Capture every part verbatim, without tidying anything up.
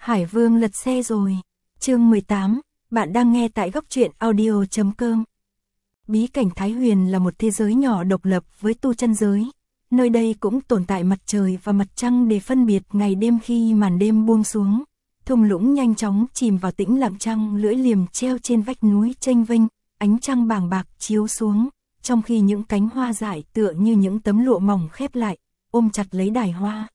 Hải Vương lật xe rồi. Chương mười tám, bạn đang nghe tại góc truyện audio chấm com. Bí cảnh Thái Huyền là một thế giới nhỏ độc lập với tu chân giới. Nơi đây cũng tồn tại mặt trời và mặt trăng để phân biệt ngày đêm khi màn đêm buông xuống. Thung lũng nhanh chóng chìm vào tĩnh lặng, trăng lưỡi liềm treo trên vách núi chênh vênh, ánh trăng bàng bạc chiếu xuống, trong khi những cánh hoa dại tựa như những tấm lụa mỏng khép lại, ôm chặt lấy đài hoa.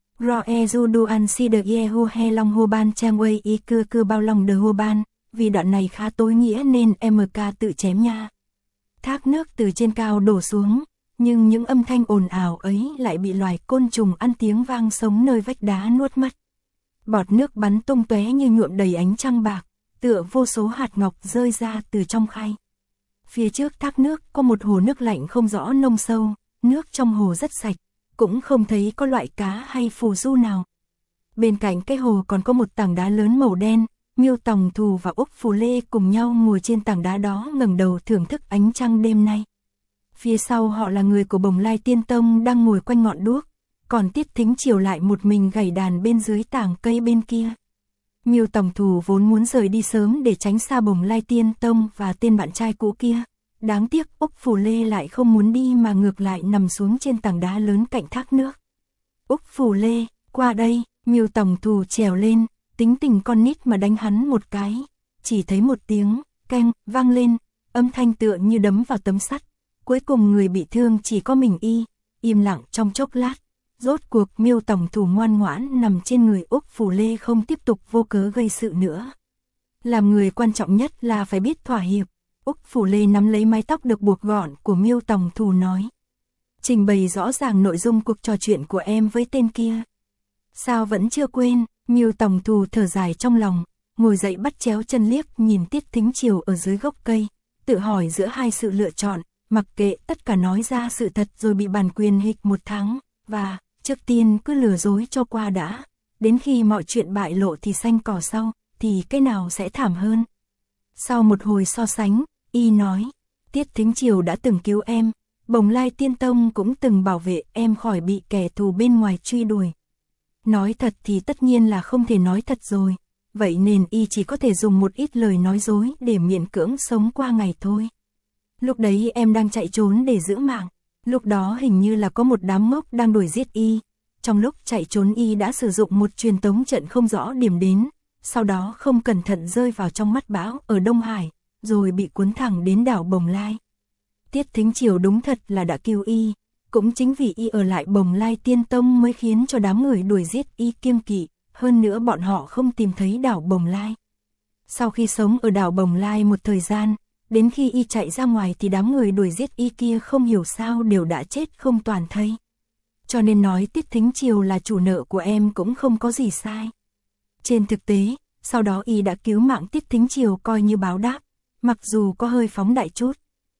Roe Juduan si de Yehu he long hô ban trang wei y cưa cưa bao lòng de hô ban, vì đoạn này khá tối nghĩa nên em ca tự chém nha. Thác nước từ trên cao đổ xuống, nhưng những âm thanh ồn ào ấy lại bị loài côn trùng ăn tiếng vang sống nơi vách đá nuốt mất. Bọt nước bắn tung tóe như nhuộm đầy ánh trăng bạc, tựa vô số hạt ngọc rơi ra từ trong khay. Phía trước thác nước có một hồ nước lạnh không rõ nông sâu, nước trong hồ rất sạch, cũng không thấy có loại cá hay phù du nào. Bên cạnh cái hồ còn có một tảng đá lớn màu đen, Miêu Tòng Thù và Úc Phù Lê cùng nhau ngồi trên tảng đá đó ngẩng đầu thưởng thức ánh trăng đêm nay. Phía sau họ là người của Bồng Lai Tiên Tông đang ngồi quanh ngọn đuốc, còn Tiết Thính Triều lại một mình gảy đàn bên dưới tảng cây bên kia. Miêu Tòng Thù vốn muốn rời đi sớm để tránh xa Bồng Lai Tiên Tông và tên bạn trai cũ kia. Đáng tiếc Úc Phù Lê lại không muốn đi mà ngược lại nằm xuống trên tảng đá lớn cạnh thác nước. Úc Phù Lê, qua đây, Miêu Tòng Thù trèo lên, tính tình con nít mà đánh hắn một cái. Chỉ thấy một tiếng, keng, vang lên, âm thanh tựa như đấm vào tấm sắt. Cuối cùng người bị thương chỉ có mình y, im lặng trong chốc lát. Rốt cuộc Miêu Tòng Thù ngoan ngoãn nằm trên người Úc Phù Lê, không tiếp tục vô cớ gây sự nữa. Làm người quan trọng nhất là phải biết thỏa hiệp. Úc Phù Lê nắm lấy mái tóc được buộc gọn của Miêu Tòng Thù nói. Trình bày rõ ràng nội dung cuộc trò chuyện của em với tên kia. Sao vẫn chưa quên? Miêu Tòng Thù thở dài trong lòng, ngồi dậy bắt chéo chân liếc nhìn Tiết Thính Triều ở dưới gốc cây, tự hỏi giữa hai sự lựa chọn, mặc kệ tất cả nói ra sự thật rồi bị bản quyền hịch một tháng, và trước tiên cứ lừa dối cho qua đã, đến khi mọi chuyện bại lộ thì xanh cỏ sau, thì cái nào sẽ thảm hơn. Sau một hồi so sánh, y nói, Tiết Thính Triều đã từng cứu em, Bồng Lai Tiên Tông cũng từng bảo vệ em khỏi bị kẻ thù bên ngoài truy đuổi. Nói thật thì tất nhiên là không thể nói thật rồi, vậy nên y chỉ có thể dùng một ít lời nói dối để miễn cưỡng sống qua ngày thôi. Lúc đấy em đang chạy trốn để giữ mạng, lúc đó hình như là có một đám ngốc đang đuổi giết y. Trong lúc chạy trốn y đã sử dụng một truyền tống trận không rõ điểm đến, sau đó không cẩn thận rơi vào trong mắt bão ở Đông Hải, rồi bị cuốn thẳng đến đảo Bồng Lai. Tiết Thính Triều đúng thật là đã cứu y, cũng chính vì y ở lại Bồng Lai Tiên Tông mới khiến cho đám người đuổi giết y kiêng kỵ, hơn nữa bọn họ không tìm thấy đảo Bồng Lai. Sau khi sống ở đảo Bồng Lai một thời gian, đến khi y chạy ra ngoài thì đám người đuổi giết y kia không hiểu sao đều đã chết không toàn thây. Cho nên nói Tiết Thính Triều là chủ nợ của em cũng không có gì sai. Trên thực tế, sau đó y đã cứu mạng Tiết Thính Triều coi như báo đáp, mặc dù có hơi phóng đại chút.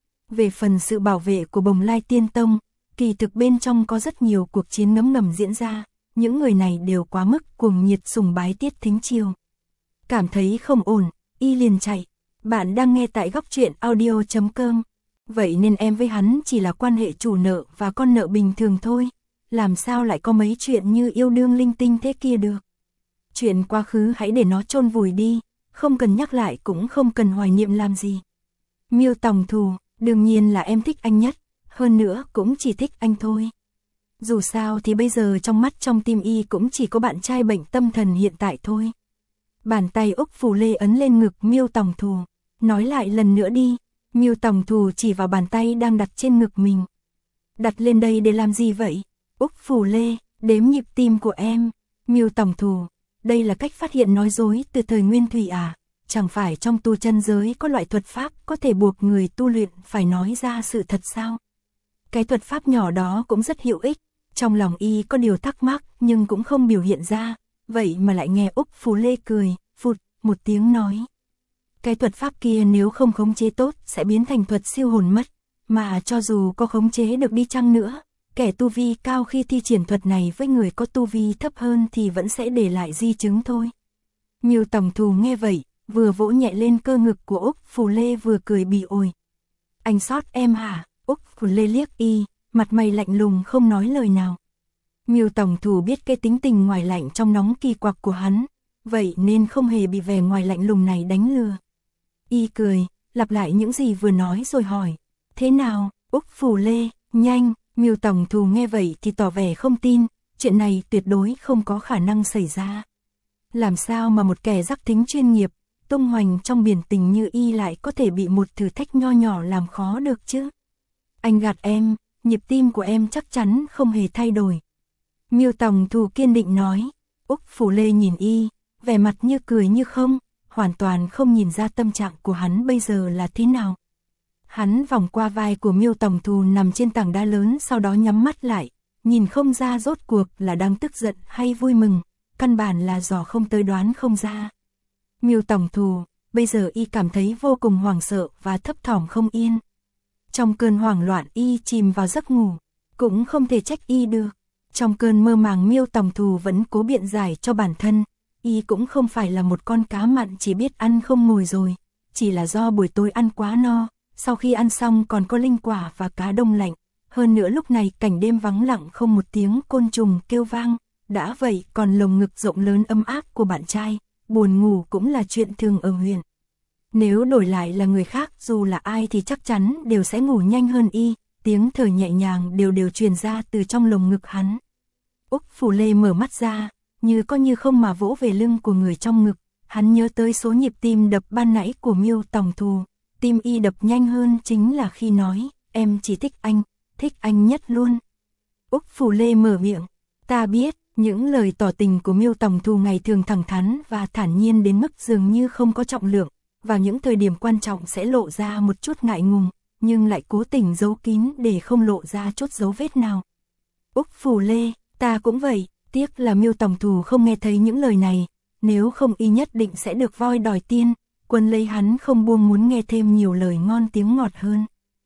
Về phần sự bảo vệ của Bồng Lai Tiên Tông, kỳ thực bên trong có rất nhiều cuộc chiến ngấm ngầm diễn ra, những người này đều quá mức cuồng nhiệt sùng bái Tiết Thính Triều. Cảm thấy không ổn, y liền chạy. Bạn đang nghe tại góc truyện audio chấm com. Vậy nên em với hắn chỉ là quan hệ chủ nợ và con nợ bình thường thôi, làm sao lại có mấy chuyện như yêu đương linh tinh thế kia được. Chuyện quá khứ hãy để nó chôn vùi đi, không cần nhắc lại cũng không cần hoài niệm làm gì. Miêu Tòng Thù, đương nhiên là em thích anh nhất, hơn nữa cũng chỉ thích anh thôi. Dù sao thì bây giờ trong mắt trong tim y cũng chỉ có bạn trai bệnh tâm thần hiện tại thôi. Bàn tay Úc Phù Lê ấn lên ngực Miêu Tòng Thù, nói lại lần nữa đi. Miêu Tòng Thù chỉ vào bàn tay đang đặt trên ngực mình. Đặt lên đây để làm gì vậy? Úc Phù Lê, đếm nhịp tim của em. Miêu Tòng Thù, đây là cách phát hiện nói dối từ thời Nguyên Thủy à? Chẳng phải trong tu chân giới có loại thuật pháp có thể buộc người tu luyện phải nói ra sự thật sao? Cái thuật pháp nhỏ đó cũng rất hữu ích. Trong lòng y có điều thắc mắc nhưng cũng không biểu hiện ra, vậy mà lại nghe Úc Phù Lê cười, phụt, một tiếng nói. Cái thuật pháp kia nếu không khống chế tốt sẽ biến thành thuật siêu hồn mất, mà cho dù có khống chế được đi chăng nữa, kẻ tu vi cao khi thi triển thuật này với người có tu vi thấp hơn thì vẫn sẽ để lại di chứng thôi. Miêu Tòng Thù nghe vậy, vừa vỗ nhẹ lên cơ ngực của Úc Phù Lê vừa cười bỉ ổi. Anh sót em hả? Úc Phù Lê liếc y, mặt mày lạnh lùng không nói lời nào. Miêu Tòng Thù biết cái tính tình ngoài lạnh trong nóng kỳ quặc của hắn, vậy nên không hề bị vẻ ngoài lạnh lùng này đánh lừa. Y cười, lặp lại những gì vừa nói rồi hỏi, thế nào, Úc Phủ Lê, nhanh. Miêu Tổng Thù nghe vậy thì tỏ vẻ không tin, chuyện này tuyệt đối không có khả năng xảy ra. Làm sao mà một kẻ rắc thính chuyên nghiệp, tung hoành trong biển tình như Y lại có thể bị một thử thách nho nhỏ làm khó được chứ? Anh gạt em, nhịp tim của em chắc chắn không hề thay đổi. Miêu Tổng Thù kiên định nói. Úc Phủ Lê nhìn Y, vẻ mặt như cười như không, hoàn toàn không nhìn ra tâm trạng của hắn bây giờ là thế nào. Hắn vòng qua vai của Miêu Tổng Thù nằm trên tảng đá lớn, sau đó nhắm mắt lại, nhìn không ra rốt cuộc là đang tức giận hay vui mừng, căn bản là dò không tới đoán không ra. Miêu Tổng Thù, bây giờ Y cảm thấy vô cùng hoảng sợ và thấp thỏm không yên. Trong cơn hoảng loạn Y chìm vào giấc ngủ, cũng không thể trách Y được. Trong cơn mơ màng Miêu Tổng Thù vẫn cố biện giải cho bản thân, Y cũng không phải là một con cá mặn chỉ biết ăn không ngồi rồi, chỉ là do buổi tối ăn quá no. Sau khi ăn xong còn có linh quả và cá đông lạnh, hơn nữa lúc này cảnh đêm vắng lặng không một tiếng côn trùng kêu vang, đã vậy còn lồng ngực rộng lớn ấm áp của bạn trai, buồn ngủ cũng là chuyện thường ở huyện. Nếu đổi lại là người khác dù là ai thì chắc chắn đều sẽ ngủ nhanh hơn Y, tiếng thở nhẹ nhàng đều đều truyền ra từ trong lồng ngực hắn. Úc Phủ Lê mở mắt ra, như có như không mà vỗ về lưng của người trong ngực, hắn nhớ tới số nhịp tim đập ban nãy của Miêu Tổng Thù. Tim Y đập nhanh hơn chính là khi nói, em chỉ thích anh, thích anh nhất luôn. Úc Phủ Lê mở miệng, ta biết, những lời tỏ tình của Miêu Tổng Thù ngày thường thẳng thắn và thản nhiên đến mức dường như không có trọng lượng, vào những thời điểm quan trọng sẽ lộ ra một chút ngại ngùng, nhưng lại cố tình giấu kín để không lộ ra chút dấu vết nào. Úc Phủ Lê, ta cũng vậy, tiếc là Miêu Tổng Thù không nghe thấy những lời này, nếu không Y nhất định sẽ được voi đòi tiên. Quân lấy hắn không buông muốn nghe thêm nhiều lời ngon tiếng ngọt hơn.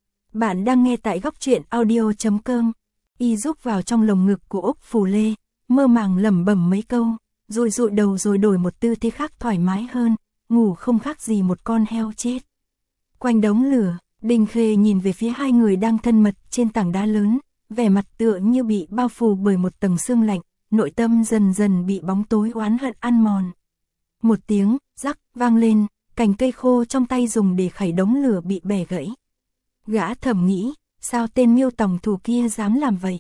Bạn đang nghe tại góc truyện audio chấm com. Y rúc vào trong lồng ngực của Úc Phủ Lê, mơ màng lẩm bẩm mấy câu, rồi dụi đầu rồi đổi một tư thế khác thoải mái hơn, ngủ không khác gì một con heo chết. Quanh đống lửa, Đinh Khê nhìn về phía hai người đang thân mật trên tảng đá lớn, vẻ mặt tựa như bị bao phủ bởi một tầng sương lạnh, nội tâm dần dần bị bóng tối oán hận ăn mòn. Một tiếng rắc vang lên, cành cây khô trong tay dùng để khẩy đống lửa bị bẻ gãy. Gã thầm nghĩ, sao tên Miêu Tổng Thù kia dám làm vậy?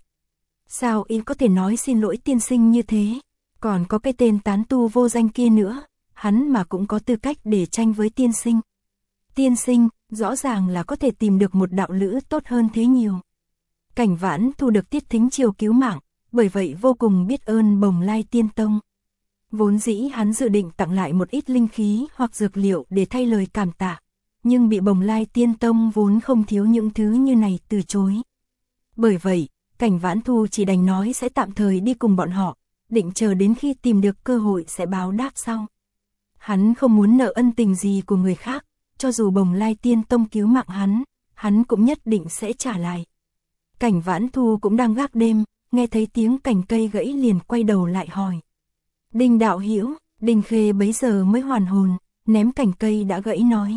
Sao Y có thể nói xin lỗi tiên sinh như thế? Còn có cái tên tán tu vô danh kia nữa, hắn mà cũng có tư cách để tranh với tiên sinh. Tiên sinh, rõ ràng là có thể tìm được một đạo lữ tốt hơn thế nhiều. Cảnh Vãn Thu được Tiết Thính Triều cứu mạng, bởi vậy vô cùng biết ơn Bồng Lai Tiên Tông. Vốn dĩ hắn dự định tặng lại một ít linh khí hoặc dược liệu để thay lời cảm tạ, nhưng bị Bồng Lai Tiên Tông vốn không thiếu những thứ như này từ chối. Bởi vậy, Cảnh Vãn Thu chỉ đành nói sẽ tạm thời đi cùng bọn họ, định chờ đến khi tìm được cơ hội sẽ báo đáp sau. Hắn không muốn nợ ân tình gì của người khác, cho dù Bồng Lai Tiên Tông cứu mạng hắn, hắn cũng nhất định sẽ trả lại. Cảnh Vãn Thu cũng đang gác đêm, nghe thấy tiếng cành cây gãy liền quay đầu lại hỏi. Đinh đạo hữu, Đinh Khê bấy giờ mới hoàn hồn, ném cành cây đã gãy nói.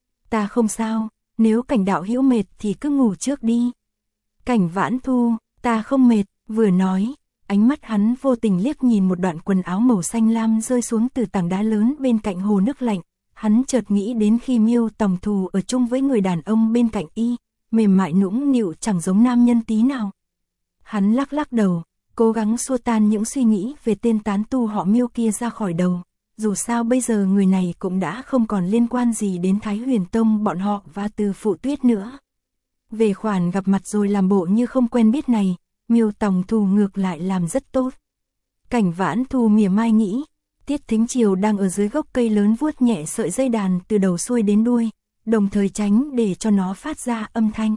Ta không sao, nếu Cảnh đạo hữu mệt thì cứ ngủ trước đi. Cảnh Vãn Thu, ta không mệt, vừa nói, ánh mắt hắn vô tình liếc nhìn một đoạn quần áo màu xanh lam rơi xuống từ tảng đá lớn bên cạnh hồ nước lạnh. Hắn chợt nghĩ đến khi Miêu Tổng Thù ở chung với người đàn ông bên cạnh Y, mềm mại nũng nịu chẳng giống nam nhân tí nào. Hắn lắc lắc đầu, cố gắng xua tan những suy nghĩ về tên tán tu họ Miêu kia ra khỏi đầu. Dù sao bây giờ người này cũng đã không còn liên quan gì đến Thái Huyền Tông bọn họ và Từ Phụ Tuyết nữa. Về khoản gặp mặt rồi làm bộ như không quen biết này, Miêu Tổng Thù ngược lại làm rất tốt. Cảnh Vãn Thu mỉa mai nghĩ, Tiết Thính Triều đang ở dưới gốc cây lớn vuốt nhẹ sợi dây đàn từ đầu xuôi đến đuôi, đồng thời tránh để cho nó phát ra âm thanh.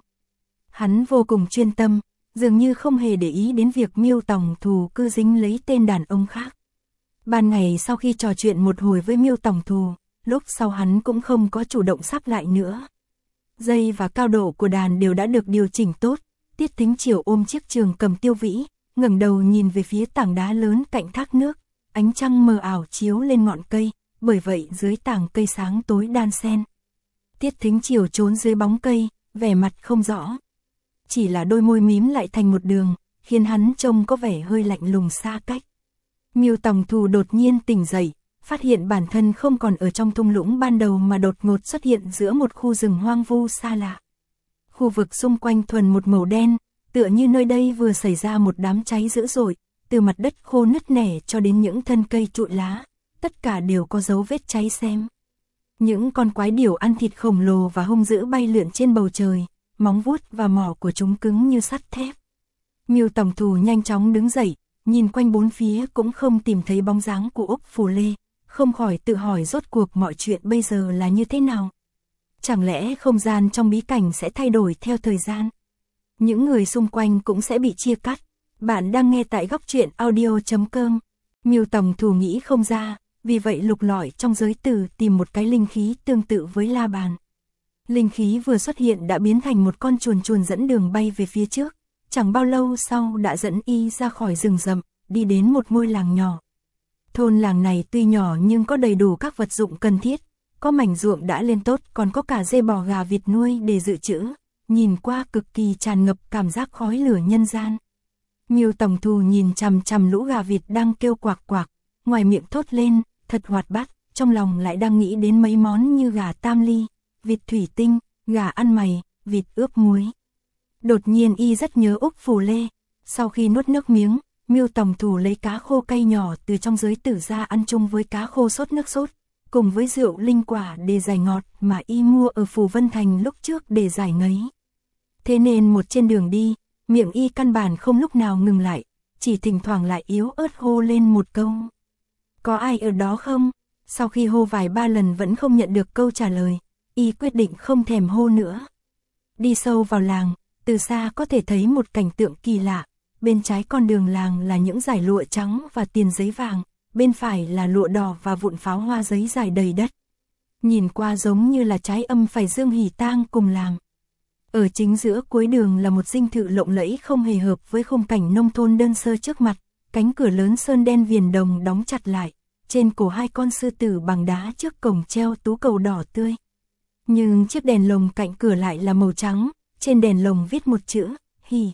Hắn vô cùng chuyên tâm, dường như không hề để ý đến việc Miêu Tổng Thù cứ dính lấy tên đàn ông khác. Ban ngày sau khi trò chuyện một hồi với Miêu Tổng Thù, lúc sau hắn cũng không có chủ động sắp lại nữa. Dây và cao độ của đàn đều đã được điều chỉnh tốt, Tiết Thính Triều ôm chiếc trường cầm tiêu vĩ, ngẩng đầu nhìn về phía tảng đá lớn cạnh thác nước, ánh trăng mờ ảo chiếu lên ngọn cây, bởi vậy dưới tảng cây sáng tối đan xen. Tiết Thính Triều trốn dưới bóng cây, vẻ mặt không rõ. Chỉ là đôi môi mím lại thành một đường, khiến hắn trông có vẻ hơi lạnh lùng xa cách. Miêu Tổng Thù đột nhiên tỉnh dậy, phát hiện bản thân không còn ở trong thung lũng ban đầu mà đột ngột xuất hiện giữa một khu rừng hoang vu xa lạ. Khu vực xung quanh thuần một màu đen, tựa như nơi đây vừa xảy ra một đám cháy dữ dội, từ mặt đất khô nứt nẻ cho đến những thân cây trụi lá, tất cả đều có dấu vết cháy xém. Những con quái điểu ăn thịt khổng lồ và hung dữ bay lượn trên bầu trời, móng vuốt và mỏ của chúng cứng như sắt thép. Miêu Tòng Thù nhanh chóng đứng dậy, nhìn quanh bốn phía cũng không tìm thấy bóng dáng của Úc Phù Lê, không khỏi tự hỏi rốt cuộc mọi chuyện bây giờ là như thế nào. Chẳng lẽ không gian trong bí cảnh sẽ thay đổi theo thời gian? Những người xung quanh cũng sẽ bị chia cắt. Bạn đang nghe tại góc truyện audio chấm com. Miêu Tòng Thù nghĩ không ra, vì vậy lục lọi trong giới tử tìm một cái linh khí tương tự với la bàn. Linh khí vừa xuất hiện đã biến thành một con chuồn chuồn dẫn đường bay về phía trước, chẳng bao lâu sau đã dẫn y ra khỏi rừng rậm, đi đến một ngôi làng nhỏ. Thôn làng này tuy nhỏ nhưng có đầy đủ các vật dụng cần thiết, có mảnh ruộng đã lên tốt, còn có cả dê bò gà vịt nuôi để dự trữ, nhìn qua cực kỳ tràn ngập cảm giác khói lửa nhân gian. Miêu Tòng Thù nhìn chằm chằm lũ gà vịt đang kêu quạc quạc, ngoài miệng thốt lên, thật hoạt bát, trong lòng lại đang nghĩ đến mấy món như gà tam ly, vịt thủy tinh, gà ăn mày, vịt ướp muối. Đột nhiên y rất nhớ Úc Phù Lê, sau khi nuốt nước miếng, Miêu Tòng Thù lấy cá khô cay nhỏ từ trong giới tử ra ăn chung với cá khô sốt nước sốt, cùng với rượu linh quả để giải ngọt mà y mua ở Phù Vân Thành lúc trước để giải ngấy. Thế nên một trên đường đi, miệng y căn bản không lúc nào ngừng lại, chỉ thỉnh thoảng lại yếu ớt hô lên một câu. Có ai ở đó không? Sau khi hô vài ba lần vẫn không nhận được câu trả lời, y quyết định không thèm hô nữa. Đi sâu vào làng, từ xa có thể thấy một cảnh tượng kỳ lạ. Bên trái con đường làng là những dải lụa trắng và tiền giấy vàng, bên phải là lụa đỏ và vụn pháo hoa giấy dài đầy đất. Nhìn qua giống như là trái âm phải dương hỉ tang cùng làm. Ở chính giữa cuối đường là một dinh thự lộng lẫy không hề hợp với khung cảnh nông thôn đơn sơ trước mặt, cánh cửa lớn sơn đen viền đồng đóng chặt lại, trên cổ hai con sư tử bằng đá trước cổng treo tú cầu đỏ tươi. Nhưng chiếc đèn lồng cạnh cửa lại là màu trắng, trên đèn lồng viết một chữ, hỉ.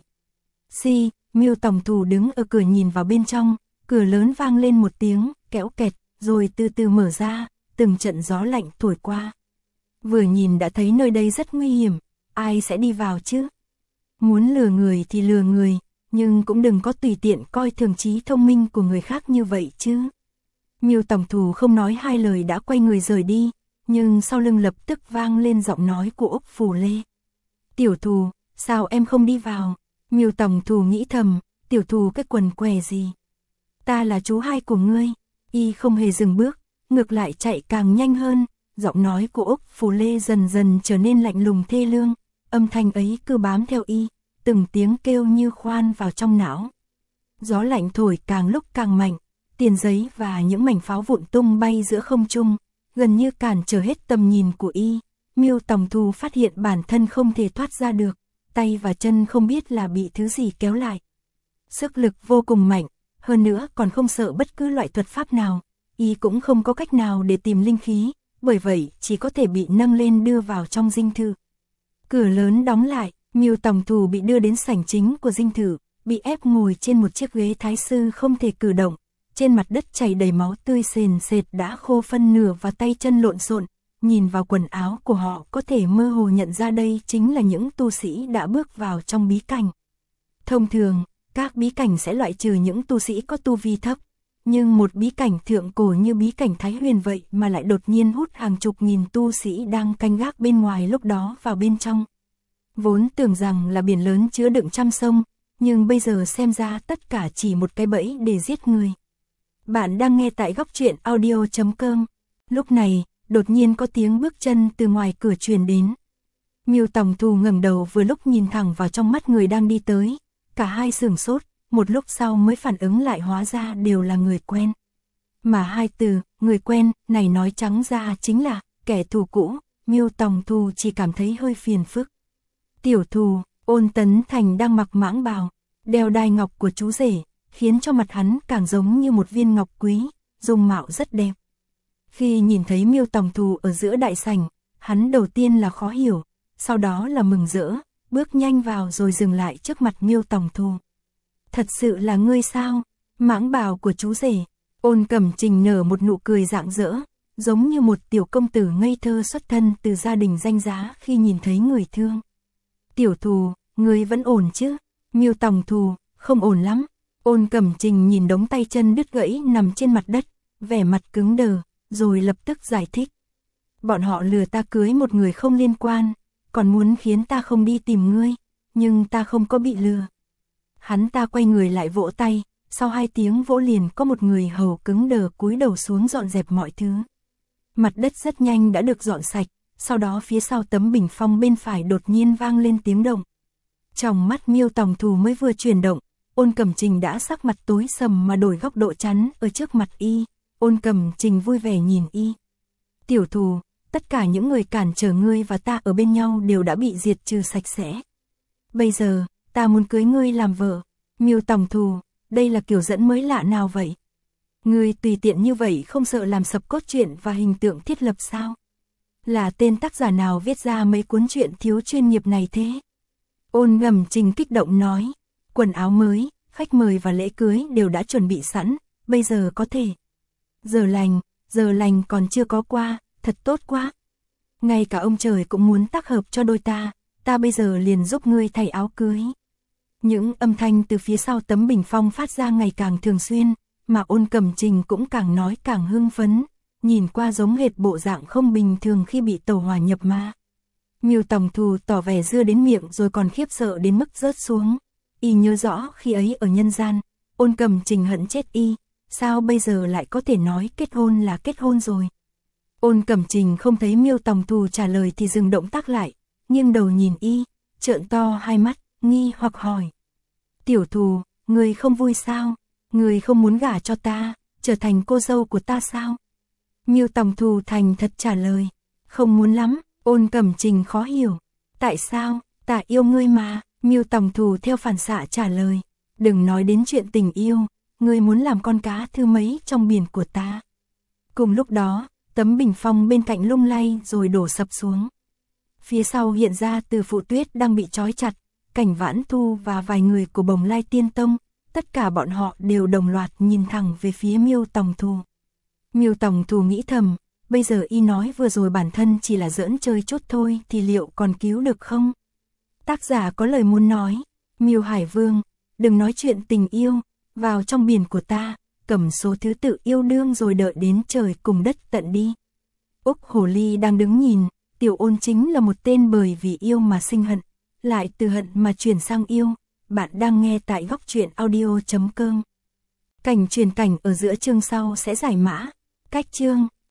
Si, Miêu Tòng Thù đứng ở cửa nhìn vào bên trong, cửa lớn vang lên một tiếng, kéo kẹt, rồi từ từ mở ra, từng trận gió lạnh thổi qua. Vừa nhìn đã thấy nơi đây rất nguy hiểm, ai sẽ đi vào chứ? Muốn lừa người thì lừa người, nhưng cũng đừng có tùy tiện coi thường trí thông minh của người khác như vậy chứ. Miêu Tòng Thù không nói hai lời đã quay người rời đi, nhưng sau lưng lập tức vang lên giọng nói của Úc Phù Lê. Tiểu Thù, sao em không đi vào? Miêu Tòng Thù nghĩ thầm, tiểu thù cái quần què gì? Ta là chú hai của ngươi. Y không hề dừng bước, ngược lại chạy càng nhanh hơn, giọng nói của Úc Phù Lê dần dần trở nên lạnh lùng thê lương, âm thanh ấy cứ bám theo y, từng tiếng kêu như khoan vào trong não. Gió lạnh thổi càng lúc càng mạnh, tiền giấy và những mảnh pháo vụn tung bay giữa không trung, gần như cản trở hết tầm nhìn của y. Miêu Tòng Thù phát hiện bản thân không thể thoát ra được, tay và chân không biết là bị thứ gì kéo lại. Sức lực vô cùng mạnh, hơn nữa còn không sợ bất cứ loại thuật pháp nào, y cũng không có cách nào để tìm linh khí, bởi vậy chỉ có thể bị nâng lên đưa vào trong dinh thự. Cửa lớn đóng lại, Miêu Tòng Thù bị đưa đến sảnh chính của dinh thự, bị ép ngồi trên một chiếc ghế thái sư không thể cử động, trên mặt đất chảy đầy máu tươi sền sệt đã khô phân nửa và tay chân lộn xộn. Nhìn vào quần áo của họ có thể mơ hồ nhận ra đây chính là những tu sĩ đã bước vào trong bí cảnh. Thông thường, các bí cảnh sẽ loại trừ những tu sĩ có tu vi thấp, nhưng một bí cảnh thượng cổ như bí cảnh Thái Huyền vậy mà lại đột nhiên hút hàng chục nghìn tu sĩ đang canh gác bên ngoài lúc đó vào bên trong. Vốn tưởng rằng là biển lớn chứa đựng trăm sông, nhưng bây giờ xem ra tất cả chỉ một cái bẫy để giết người. Bạn đang nghe tại góc truyện audio chấm com. Lúc này, đột nhiên có tiếng bước chân từ ngoài cửa truyền đến. Miêu Tòng Thù ngẩng đầu vừa lúc nhìn thẳng vào trong mắt người đang đi tới, cả hai sửng sốt, một lúc sau mới phản ứng lại hóa ra đều là người quen. Mà hai từ, người quen, này nói trắng ra chính là kẻ thù cũ, Miêu Tòng Thù chỉ cảm thấy hơi phiền phức. Tiểu Thù, Ôn Tấn Thành đang mặc mãng bào, đeo đai ngọc của chú rể, khiến cho mặt hắn càng giống như một viên ngọc quý, dung mạo rất đẹp. Khi nhìn thấy Miêu Tòng Thù ở giữa đại sảnh, hắn đầu tiên là khó hiểu, sau đó là mừng rỡ, bước nhanh vào rồi dừng lại trước mặt Miêu Tòng Thù. Thật sự là ngươi sao? Mãng bào của chú rể. Ôn Cẩm Trình nở một nụ cười rạng rỡ, giống như một tiểu công tử ngây thơ xuất thân từ gia đình danh giá khi nhìn thấy người thương. Tiểu Thù, ngươi vẫn ổn chứ? Miêu Tòng Thù, không ổn lắm. Ôn Cẩm Trình nhìn đống tay chân đứt gãy nằm trên mặt đất, vẻ mặt cứng đờ, rồi lập tức giải thích. Bọn họ lừa ta cưới một người không liên quan, còn muốn khiến ta không đi tìm ngươi, nhưng ta không có bị lừa. Hắn ta quay người lại vỗ tay, sau hai tiếng vỗ liền có một người hầu cứng đờ cúi đầu xuống dọn dẹp mọi thứ. Mặt đất rất nhanh đã được dọn sạch, sau đó phía sau tấm bình phong bên phải đột nhiên vang lên tiếng động. Trong mắt Miêu Tòng Thù mới vừa chuyển động, Ôn Cẩm Trình đã sắc mặt tối sầm mà đổi góc độ chắn ở trước mặt y. Ôn Cẩm Trình vui vẻ nhìn y. Tiểu Thù, tất cả những người cản trở ngươi và ta ở bên nhau đều đã bị diệt trừ sạch sẽ. Bây giờ, ta muốn cưới ngươi làm vợ. Miêu Tòng Thù, đây là kiểu dẫn mới lạ nào vậy? Ngươi tùy tiện như vậy không sợ làm sập cốt truyện và hình tượng thiết lập sao? Là tên tác giả nào viết ra mấy cuốn truyện thiếu chuyên nghiệp này thế? Ôn Cẩm Trình kích động nói, quần áo mới, khách mời và lễ cưới đều đã chuẩn bị sẵn, bây giờ có thể. Giờ lành, giờ lành còn chưa có qua, thật tốt quá. Ngay cả ông trời cũng muốn tác hợp cho đôi ta, ta bây giờ liền giúp ngươi thay áo cưới. Những âm thanh từ phía sau tấm bình phong phát ra ngày càng thường xuyên, mà Ôn Cẩm Trình cũng càng nói càng hưng phấn, nhìn qua giống hệt bộ dạng không bình thường khi bị tẩu hỏa nhập ma. Miêu Tòng Thù tỏ vẻ dưa đến miệng rồi còn khiếp sợ đến mức rớt xuống. Y nhớ rõ khi ấy ở nhân gian, Ôn Cẩm Trình hận chết y, sao bây giờ lại có thể nói kết hôn là kết hôn rồi. Ôn Cẩm Trình không thấy Miêu Tòng Thù trả lời thì dừng động tác lại, nghiêng đầu nhìn y, trợn to hai mắt, nghi hoặc hỏi. Tiểu Thù, người không vui sao? Người không muốn gả cho ta, trở thành cô dâu của ta sao? Miêu Tòng Thù thành thật trả lời, không muốn lắm. Ôn Cẩm Trình khó hiểu, tại sao? Ta yêu ngươi mà. Miêu Tòng Thù theo phản xạ trả lời, đừng nói đến chuyện tình yêu, ngươi muốn làm con cá thứ mấy trong biển của ta. Cùng lúc đó, tấm bình phong bên cạnh lung lay rồi đổ sập xuống. Phía sau hiện ra Từ Phụ Tuyết đang bị trói chặt, Cảnh Vãn Thu và vài người của Bồng Lai Tiên Tông, tất cả bọn họ đều đồng loạt nhìn thẳng về phía Miêu Tòng Thù. Miêu Tòng Thù nghĩ thầm, bây giờ y nói vừa rồi bản thân chỉ là giỡn chơi chút thôi thì liệu còn cứu được không? Tác giả có lời muốn nói, Miêu Hải Vương, đừng nói chuyện tình yêu, vào trong biển của ta, cầm số thứ tự yêu đương rồi đợi đến trời cùng đất tận đi. Úc Hồ Ly đang đứng nhìn, Tiểu Ôn chính là một tên bởi vì yêu mà sinh hận, lại từ hận mà chuyển sang yêu. Bạn đang nghe tại góc truyện audio chấm com. Cảnh truyền cảnh ở giữa chương sau sẽ giải mã. Cách chương